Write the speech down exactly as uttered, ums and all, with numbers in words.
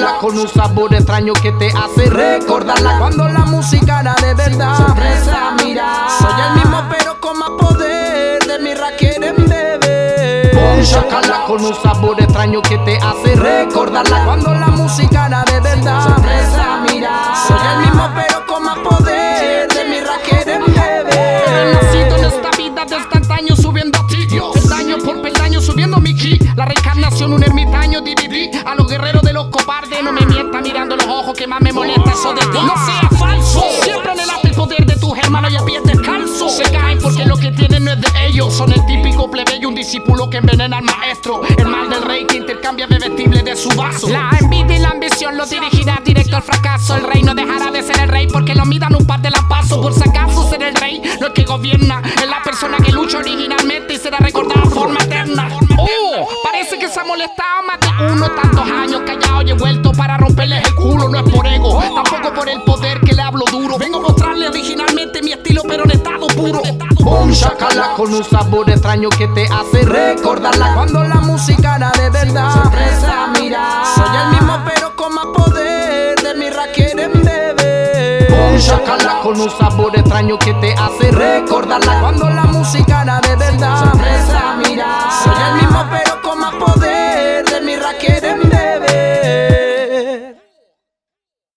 Sácala con un sabor extraño que te hace recordarla cuando la música era de verdad. Sorpresa, mira, soy el mismo pero con más poder. De mi rap quieren beber. Boom, sácala con un sabor extraño que te hace recordarla cuando la música era de verdad. Sorpresa, mira, soy el mismo pero con más poder. De mi rap quieren beber. He nacido en esta vida desde antaño subiendo a ti, peldaño por peldaño subiendo mi ki. La reencarnación un ermitaño dividí a los guerreros de los cobardes. No me mienta mirando los ojos que más me molesta eso de ti. No sea falso, siempre anhelaste el poder de tus hermanos y a pies descalzos. Se caen porque lo que tienen no es de ellos. Son el típico plebeyo, un discípulo que envenena al maestro. El mal del rey que intercambia bebestible de su vaso. La envidia y la ambición lo dirigirá directo al fracaso. El rey no dejará de ser el rey porque lo midan un par de lampazos. Por si acaso ser el rey no es que gobierna, es la persona que lucha originalmente y será recordada de forma eterna. Oh, parece que se ha molestado más de uno. Tantos años callado y he vuelto para romperles el culo. No es por ego, tampoco por el poder que le hablo duro. Vengo a mostrarle originalmente mi estilo pero en estado puro. Boom, sácala con un sabor extraño que te hace recordarla cuando la música era de verdad. Sorpresa, mira, soy el mismo pero con más poder. De mi rap quieren beber. Boom, sácala con un sabor extraño que te hace recordarla cuando la música era de verdad. Sorpresa, mira, soy el mismo